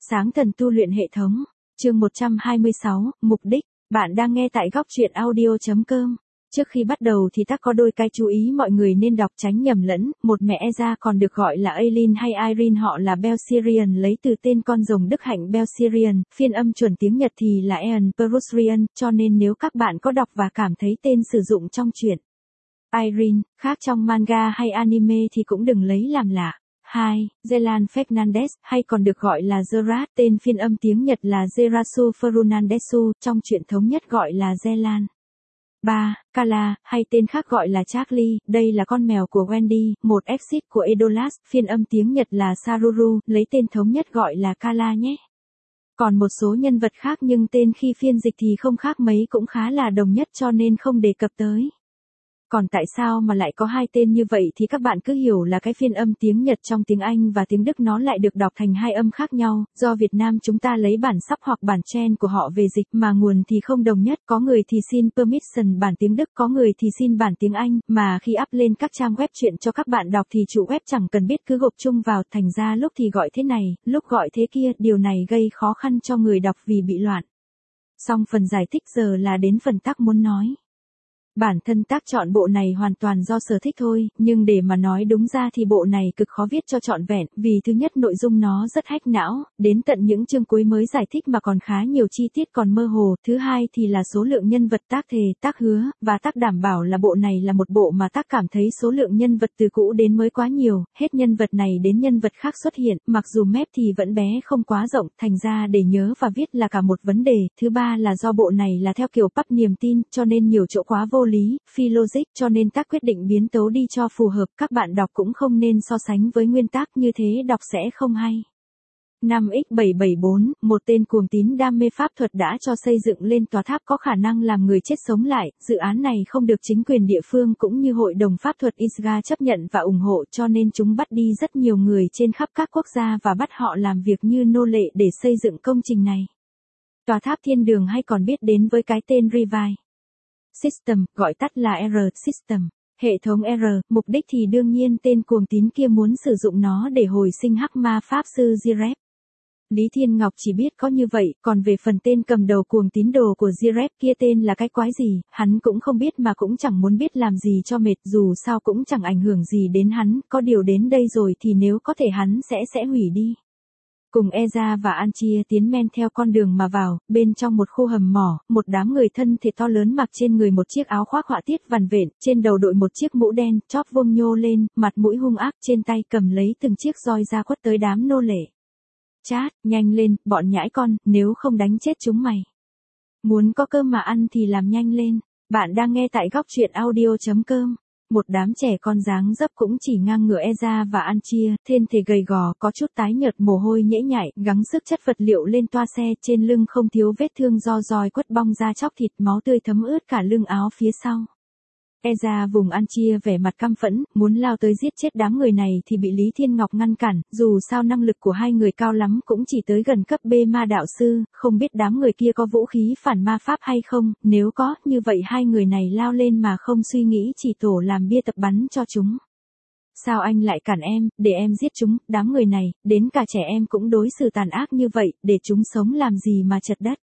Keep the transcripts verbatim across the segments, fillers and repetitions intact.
Sáng thần tu luyện hệ thống, chương một trăm hai mươi sáu, mục đích, bạn đang nghe tại góc truyện audio.com. Trước khi bắt đầu thì ta có đôi cái chú ý mọi người nên đọc tránh nhầm lẫn, một mẹ Eza còn được gọi là Aileen hay Irene họ là Belsirian lấy từ tên con rồng đức hạnh Belsirian, phiên âm chuẩn tiếng Nhật thì là Aeon Perusrian, cho nên nếu các bạn có đọc và cảm thấy tên sử dụng trong truyện Irene, khác trong manga hay anime thì cũng đừng lấy làm lạ. hai. Zelan Fernandez, hay còn được gọi là Gerard, tên phiên âm tiếng Nhật là Gerasu Fernandesu, trong truyện thống nhất gọi là Zelan. ba. Kala, hay tên khác gọi là Charlie, đây là con mèo của Wendy, một exit của Edolas, phiên âm tiếng Nhật là Saruru, lấy tên thống nhất gọi là Kala nhé. Còn một số nhân vật khác nhưng tên khi phiên dịch thì không khác mấy cũng khá là đồng nhất cho nên không đề cập tới. Còn tại sao mà lại có hai tên như vậy thì các bạn cứ hiểu là cái phiên âm tiếng Nhật trong tiếng Anh và tiếng Đức nó lại được đọc thành hai âm khác nhau, do Việt Nam chúng ta lấy bản sub hoặc bản chen của họ về dịch mà nguồn thì không đồng nhất, có người thì xin permission bản tiếng Đức, có người thì xin bản tiếng Anh, mà khi up lên các trang web truyện cho các bạn đọc thì chủ web chẳng cần biết cứ gộp chung vào, thành ra lúc thì gọi thế này, lúc gọi thế kia, điều này gây khó khăn cho người đọc vì bị loạn. Xong phần giải thích giờ là đến phần tác muốn nói. Bản thân tác chọn bộ này hoàn toàn do sở thích thôi, nhưng để mà nói đúng ra thì bộ này cực khó viết cho trọn vẹn, vì thứ nhất nội dung nó rất hack não, đến tận những chương cuối mới giải thích mà còn khá nhiều chi tiết còn mơ hồ, thứ hai thì là số lượng nhân vật tác thề, tác hứa, và tác đảm bảo là bộ này là một bộ mà tác cảm thấy số lượng nhân vật từ cũ đến mới quá nhiều, hết nhân vật này đến nhân vật khác xuất hiện, mặc dù map thì vẫn bé không quá rộng, thành ra để nhớ và viết là cả một vấn đề, thứ ba là do bộ này là theo kiểu pub niềm tin, cho nên nhiều chỗ quá vô lý, phi logic, cho nên tác quyết định biến tấu đi cho phù hợp, các bạn đọc cũng không nên so sánh với nguyên tác như thế đọc sẽ không hay. năm x bảy bảy bốn, một tên cuồng tín đam mê pháp thuật đã cho xây dựng lên tòa tháp có khả năng làm người chết sống lại, dự án này không được chính quyền địa phương cũng như hội đồng pháp thuật Isga chấp nhận và ủng hộ cho nên chúng bắt đi rất nhiều người trên khắp các quốc gia và bắt họ làm việc như nô lệ để xây dựng công trình này. Tòa tháp thiên đường hay còn biết đến với cái tên Revive System, gọi tắt là R System, hệ thống R, mục đích thì đương nhiên tên cuồng tín kia muốn sử dụng nó để hồi sinh hắc ma pháp sư Jirep. Lý Thiên Ngọc chỉ biết có như vậy, còn về phần tên cầm đầu cuồng tín đồ của Jirep kia tên là cái quái gì, hắn cũng không biết mà cũng chẳng muốn biết làm gì cho mệt, dù sao cũng chẳng ảnh hưởng gì đến hắn, có điều đến đây rồi thì nếu có thể hắn sẽ sẽ hủy đi. Cùng Eza và Anchia tiến men theo con đường mà vào, bên trong một khu hầm mỏ, một đám người thân thể to lớn mặc trên người một chiếc áo khoác họa tiết vằn vện, trên đầu đội một chiếc mũ đen, chóp vuông nhô lên, mặt mũi hung ác, trên tay cầm lấy từng chiếc roi ra quất tới đám nô lệ. Chát, nhanh lên, bọn nhãi con, nếu không đánh chết chúng mày. Muốn có cơm mà ăn thì làm nhanh lên, bạn đang nghe tại góc truyện audio.com. Một đám trẻ con dáng dấp cũng chỉ ngang ngửa Eza và Anchia, thân thể gầy gò có chút tái nhợt mồ hôi nhễ nhại, gắng sức chất vật liệu lên toa xe, trên lưng không thiếu vết thương do roi quất bong ra chóc thịt, máu tươi thấm ướt cả lưng áo phía sau. Eza vùng Anchia vẻ mặt căm phẫn, muốn lao tới giết chết đám người này thì bị Lý Thiên Ngọc ngăn cản, dù sao năng lực của hai người cao lắm cũng chỉ tới gần cấp B ma đạo sư, không biết đám người kia có vũ khí phản ma pháp hay không, nếu có, như vậy hai người này lao lên mà không suy nghĩ chỉ tổ làm bia tập bắn cho chúng. Sao anh lại cản em, để em giết chúng, đám người này, đến cả trẻ em cũng đối xử tàn ác như vậy, để chúng sống làm gì mà chật đất.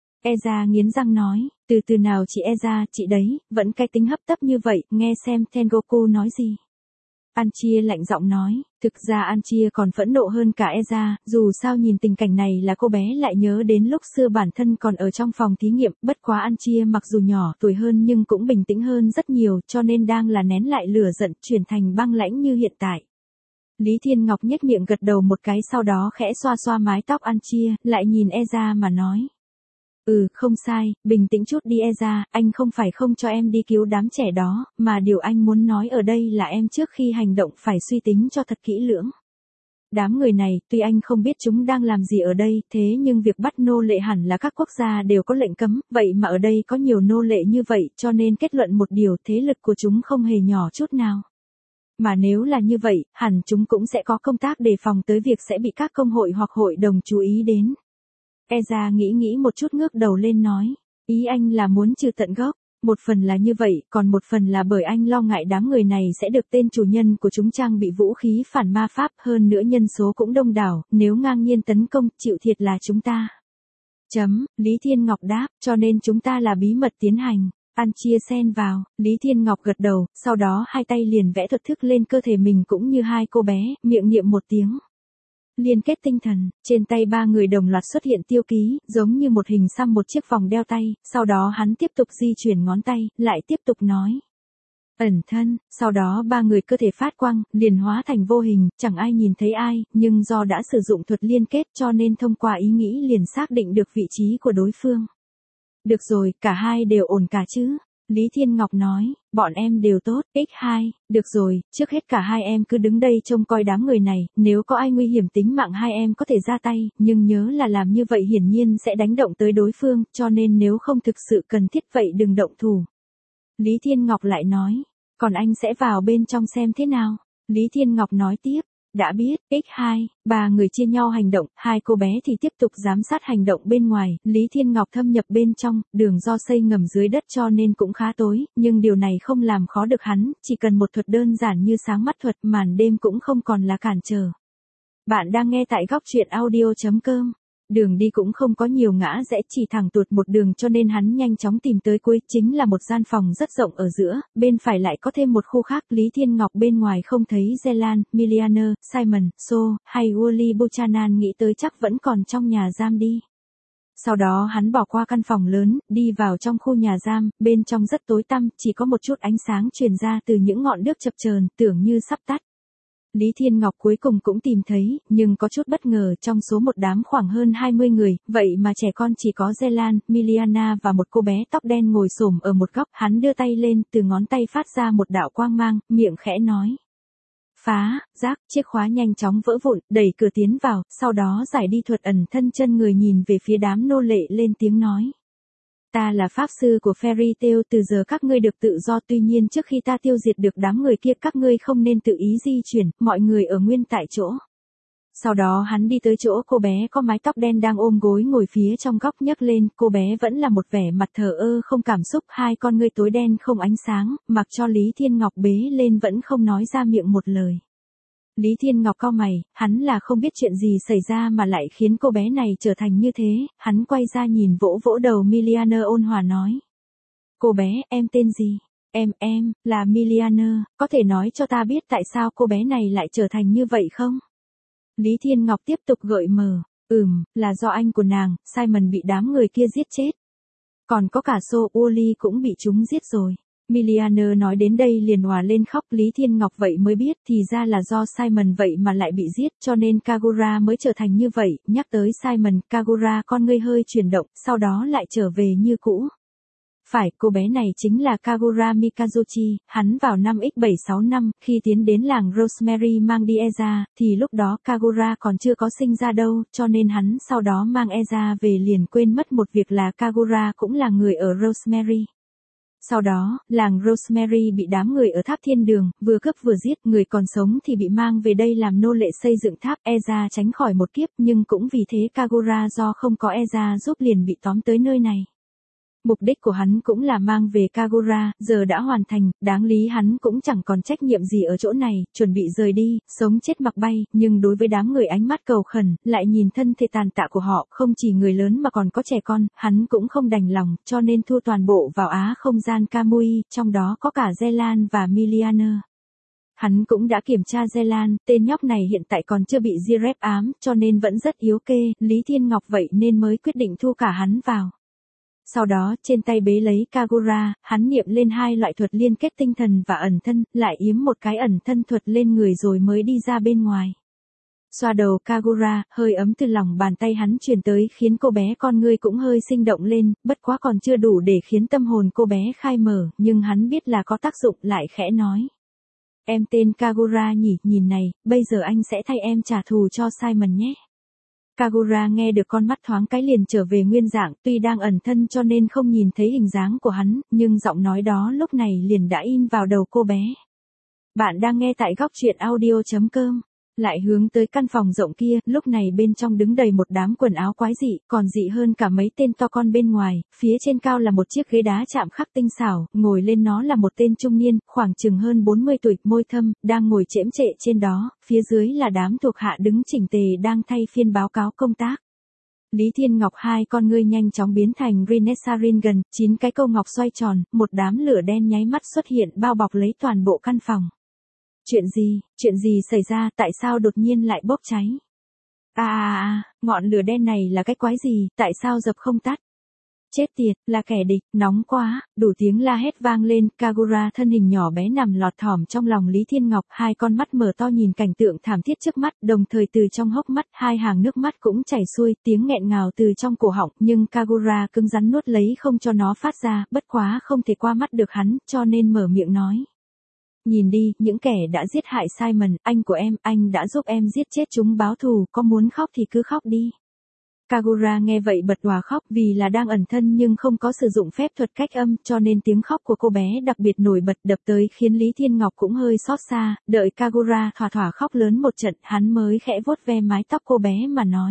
Eza nghiến răng nói, từ từ nào chị Eza, chị đấy, vẫn cái tính hấp tấp như vậy, nghe xem Tengoku nói gì. Anchia lạnh giọng nói, thực ra Anchia còn phẫn nộ hơn cả Eza, dù sao nhìn tình cảnh này là cô bé lại nhớ đến lúc xưa bản thân còn ở trong phòng thí nghiệm, bất quá Anchia mặc dù nhỏ tuổi hơn nhưng cũng bình tĩnh hơn rất nhiều, cho nên đang là nén lại lửa giận, chuyển thành băng lãnh như hiện tại. Lý Thiên Ngọc nhếch miệng gật đầu một cái sau đó khẽ xoa xoa mái tóc Anchia, lại nhìn Eza mà nói. Ừ, không sai, bình tĩnh chút đi Eza, anh không phải không cho em đi cứu đám trẻ đó, mà điều anh muốn nói ở đây là em trước khi hành động phải suy tính cho thật kỹ lưỡng. Đám người này, tuy anh không biết chúng đang làm gì ở đây, thế nhưng việc bắt nô lệ hẳn là các quốc gia đều có lệnh cấm, vậy mà ở đây có nhiều nô lệ như vậy, cho nên kết luận một điều, thế lực của chúng không hề nhỏ chút nào. Mà nếu là như vậy, hẳn chúng cũng sẽ có công tác đề phòng tới việc sẽ bị các công hội hoặc hội đồng chú ý đến. Eza nghĩ nghĩ một chút ngước đầu lên nói, ý anh là muốn trừ tận gốc. Một phần là như vậy, còn một phần là bởi anh lo ngại đám người này sẽ được tên chủ nhân của chúng trang bị vũ khí phản ma pháp, hơn nữa nhân số cũng đông đảo, nếu ngang nhiên tấn công, chịu thiệt là chúng ta. Chấm, Lý Thiên Ngọc đáp, cho nên chúng ta là bí mật tiến hành. An chia xen vào, Lý Thiên Ngọc gật đầu, sau đó hai tay liền vẽ thuật thức lên cơ thể mình cũng như hai cô bé, miệng niệm một tiếng. Liên kết tinh thần, trên tay ba người đồng loạt xuất hiện tiêu ký, giống như một hình xăm một chiếc vòng đeo tay, sau đó hắn tiếp tục di chuyển ngón tay, lại tiếp tục nói. Ẩn thân, sau đó ba người cơ thể phát quang, liền hóa thành vô hình, chẳng ai nhìn thấy ai, nhưng do đã sử dụng thuật liên kết cho nên thông qua ý nghĩ liền xác định được vị trí của đối phương. Được rồi, cả hai đều ổn cả chứ? Lý Thiên Ngọc nói, bọn em đều tốt, x hai, được rồi, trước hết cả hai em cứ đứng đây trông coi đám người này, nếu có ai nguy hiểm tính mạng hai em có thể ra tay, nhưng nhớ là làm như vậy hiển nhiên sẽ đánh động tới đối phương, cho nên nếu không thực sự cần thiết vậy đừng động thủ. Lý Thiên Ngọc lại nói, còn anh sẽ vào bên trong xem thế nào? Lý Thiên Ngọc nói tiếp. Đã biết, x hai, ba người chia nhau hành động, hai cô bé thì tiếp tục giám sát hành động bên ngoài, Lý Thiên Ngọc thâm nhập bên trong, đường do xây ngầm dưới đất cho nên cũng khá tối, nhưng điều này không làm khó được hắn, chỉ cần một thuật đơn giản như sáng mắt thuật, màn đêm cũng không còn là cản trở. Bạn đang nghe tại góc truyện audio chấm com. Đường đi cũng không có nhiều ngã rẽ, chỉ thẳng tuột một đường cho nên hắn nhanh chóng tìm tới cuối, chính là một gian phòng rất rộng ở giữa, bên phải lại có thêm một khu khác. Lý Thiên Ngọc bên ngoài không thấy Zelan, Milianer, Simon, So, hay Wally Buchanan, nghĩ tới chắc vẫn còn trong nhà giam đi. Sau đó hắn bỏ qua căn phòng lớn, đi vào trong khu nhà giam, bên trong rất tối tăm, chỉ có một chút ánh sáng truyền ra từ những ngọn đuốc chập chờn, tưởng như sắp tắt. Lý Thiên Ngọc cuối cùng cũng tìm thấy, nhưng có chút bất ngờ, trong số một đám khoảng hơn hai mươi người, vậy mà trẻ con chỉ có Zelan, Miliana và một cô bé tóc đen ngồi xổm ở một góc, hắn đưa tay lên, từ ngón tay phát ra một đạo quang mang, miệng khẽ nói. Phá, rác, chiếc khóa nhanh chóng vỡ vụn, đẩy cửa tiến vào, sau đó giải đi thuật ẩn thân, chân người nhìn về phía đám nô lệ lên tiếng nói. Ta là pháp sư của Fairy Tail, từ giờ các ngươi được tự do, tuy nhiên trước khi ta tiêu diệt được đám người kia các ngươi không nên tự ý di chuyển, mọi người ở nguyên tại chỗ. Sau đó hắn đi tới chỗ cô bé có mái tóc đen đang ôm gối ngồi phía trong góc, nhấc lên, cô bé vẫn là một vẻ mặt thờ ơ không cảm xúc, hai con ngươi tối đen không ánh sáng, mặc cho Lý Thiên Ngọc bế lên vẫn không nói ra miệng một lời. Lý Thiên Ngọc cau mày, hắn là không biết chuyện gì xảy ra mà lại khiến cô bé này trở thành như thế, hắn quay ra nhìn vỗ vỗ đầu Milianer ôn hòa nói. Cô bé, em tên gì? Em, em, là Milianer, có thể nói cho ta biết tại sao cô bé này lại trở thành như vậy không? Lý Thiên Ngọc tiếp tục gợi mờ, ừm, là do anh của nàng, Simon bị đám người kia giết chết. Còn có cả So, Wally cũng bị chúng giết rồi. Milianer nói đến đây liền òa lên khóc. Lý Thiên Ngọc vậy mới biết thì ra là do Simon vậy mà lại bị giết, cho nên Kagura mới trở thành như vậy. Nhắc tới Simon, Kagura con ngươi hơi chuyển động, sau đó lại trở về như cũ. Phải, cô bé này chính là Kagura Mikazuchi, hắn vào năm x bảy sáu năm, khi tiến đến làng Rosemary mang đi Eza, thì lúc đó Kagura còn chưa có sinh ra đâu, cho nên hắn sau đó mang Eza về liền quên mất một việc là Kagura cũng là người ở Rosemary. Sau đó, làng Rosemary bị đám người ở tháp thiên đường, vừa cướp vừa giết, người còn sống thì bị mang về đây làm nô lệ xây dựng tháp. Eza tránh khỏi một kiếp, nhưng cũng vì thế Kagura do không có Eza giúp liền bị tóm tới nơi này. Mục đích của hắn cũng là mang về Kagura, giờ đã hoàn thành, đáng lý hắn cũng chẳng còn trách nhiệm gì ở chỗ này, chuẩn bị rời đi, sống chết mặc bay, nhưng đối với đám người ánh mắt cầu khẩn, lại nhìn thân thể tàn tạ của họ, không chỉ người lớn mà còn có trẻ con, hắn cũng không đành lòng, cho nên thu toàn bộ vào Á không gian Kamui, trong đó có cả Zelan và Milianer. Hắn cũng đã kiểm tra Zelan, tên nhóc này hiện tại còn chưa bị Jirep ám, cho nên vẫn rất yếu kê, Lý Thiên Ngọc vậy nên mới quyết định thu cả hắn vào. Sau đó, trên tay bế lấy Kagura, hắn niệm lên hai loại thuật liên kết tinh thần và ẩn thân, lại yếm một cái ẩn thân thuật lên người rồi mới đi ra bên ngoài. Xoa đầu Kagura, hơi ấm từ lòng bàn tay hắn truyền tới khiến cô bé con ngươi cũng hơi sinh động lên, bất quá còn chưa đủ để khiến tâm hồn cô bé khai mở, nhưng hắn biết là có tác dụng, lại khẽ nói. Em tên Kagura nhỉ, nhìn này, bây giờ anh sẽ thay em trả thù cho Simon nhé. Kagura nghe được con mắt thoáng cái liền trở về nguyên dạng, tuy đang ẩn thân cho nên không nhìn thấy hình dáng của hắn, nhưng giọng nói đó lúc này liền đã in vào đầu cô bé. Bạn đang nghe tại góc truyện audio chấm com. Lại hướng tới căn phòng rộng kia, lúc này bên trong đứng đầy một đám quần áo quái dị, còn dị hơn cả mấy tên to con bên ngoài, phía trên cao là một chiếc ghế đá chạm khắc tinh xảo, ngồi lên nó là một tên trung niên, khoảng chừng hơn bốn mươi tuổi, môi thâm, đang ngồi chễm chệ trên đó, phía dưới là đám thuộc hạ đứng chỉnh tề đang thay phiên báo cáo công tác. Lý Thiên Ngọc hai con ngươi nhanh chóng biến thành Renaissance Ringen, chín cái câu ngọc xoay tròn, một đám lửa đen nháy mắt xuất hiện bao bọc lấy toàn bộ căn phòng. Chuyện gì, chuyện gì xảy ra, tại sao đột nhiên lại bốc cháy? À à à, ngọn lửa đen này là cái quái gì, tại sao dập không tắt? Chết tiệt, là kẻ địch, nóng quá, đủ tiếng la hét vang lên, Kagura thân hình nhỏ bé nằm lọt thỏm trong lòng Lý Thiên Ngọc, hai con mắt mở to nhìn cảnh tượng thảm thiết trước mắt, đồng thời từ trong hốc mắt, hai hàng nước mắt cũng chảy xuôi, tiếng nghẹn ngào từ trong cổ họng, nhưng Kagura cứng rắn nuốt lấy không cho nó phát ra, bất quá không thể qua mắt được hắn, cho nên mở miệng nói. Nhìn đi, những kẻ đã giết hại Simon, anh của em, anh đã giúp em giết chết chúng báo thù, có muốn khóc thì cứ khóc đi. Kagura nghe vậy bật òa khóc vì là đang ẩn thân nhưng không có sử dụng phép thuật cách âm cho nên tiếng khóc của cô bé đặc biệt nổi bật đập tới khiến Lý Thiên Ngọc cũng hơi xót xa, đợi Kagura thỏa thỏa khóc lớn một trận hắn mới khẽ vuốt ve mái tóc cô bé mà nói.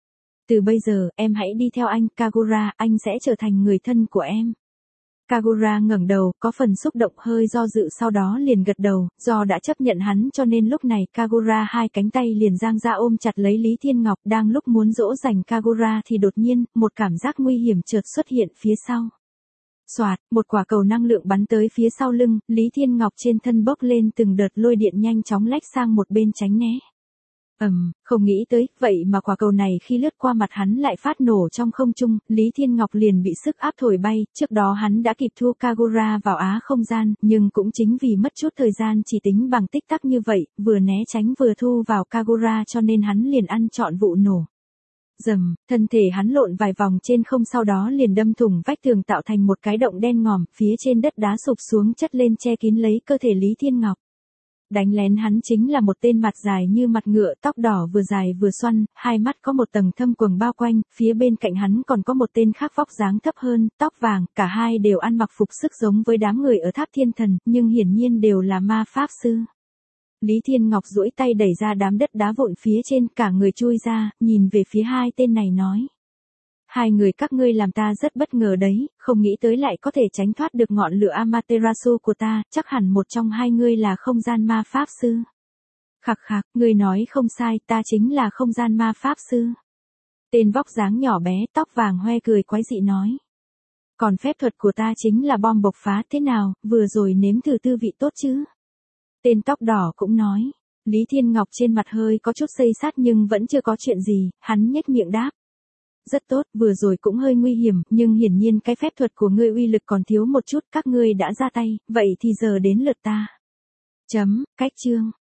Từ bây giờ, em hãy đi theo anh, Kagura, anh sẽ trở thành người thân của em. Kagura ngẩng đầu, có phần xúc động hơi do dự sau đó liền gật đầu, do đã chấp nhận hắn cho nên lúc này Kagura hai cánh tay liền giang ra ôm chặt lấy Lý Thiên Ngọc đang lúc muốn dỗ dành Kagura thì đột nhiên, một cảm giác nguy hiểm chợt xuất hiện phía sau. Xoạt, một quả cầu năng lượng bắn tới phía sau lưng, Lý Thiên Ngọc trên thân bốc lên từng đợt lôi điện nhanh chóng lách sang một bên tránh né. Ầm, um, không nghĩ tới, vậy mà quả cầu này khi lướt qua mặt hắn lại phát nổ trong không trung, Lý Thiên Ngọc liền bị sức áp thổi bay, trước đó hắn đã kịp thu Kagura vào á không gian, nhưng cũng chính vì mất chút thời gian chỉ tính bằng tích tắc như vậy, vừa né tránh vừa thu vào Kagura cho nên hắn liền ăn trọn vụ nổ. Dầm, thân thể hắn lộn vài vòng trên không sau đó liền đâm thủng vách tường tạo thành một cái động đen ngòm, phía trên đất đá sụp xuống chất lên che kín lấy cơ thể Lý Thiên Ngọc. Đánh lén hắn chính là một tên mặt dài như mặt ngựa, tóc đỏ vừa dài vừa xoăn, hai mắt có một tầng thâm quầng bao quanh, phía bên cạnh hắn còn có một tên khác vóc dáng thấp hơn, tóc vàng, cả hai đều ăn mặc phục sức giống với đám người ở tháp thiên thần, nhưng hiển nhiên đều là ma pháp sư. Lý Thiên Ngọc duỗi tay đẩy ra đám đất đá vụn phía trên, cả người chui ra, nhìn về phía hai tên này nói. Hai người các ngươi làm ta rất bất ngờ đấy, không nghĩ tới lại có thể tránh thoát được ngọn lửa Amaterasu của ta, chắc hẳn một trong hai ngươi là không gian ma pháp sư. Khặc khặc, ngươi nói không sai, ta chính là không gian ma pháp sư. Tên vóc dáng nhỏ bé, tóc vàng hoe cười quái dị nói. Còn phép thuật của ta chính là bom bộc phá, thế nào, vừa rồi nếm thử tư vị tốt chứ? Tên tóc đỏ cũng nói. Lý Thiên Ngọc trên mặt hơi có chút xây sát nhưng vẫn chưa có chuyện gì, hắn nhếch miệng đáp. Rất tốt, vừa rồi cũng hơi nguy hiểm, nhưng hiển nhiên cái phép thuật của ngươi uy lực còn thiếu một chút, các ngươi đã ra tay, vậy thì giờ đến lượt ta. Chấm, cách chương.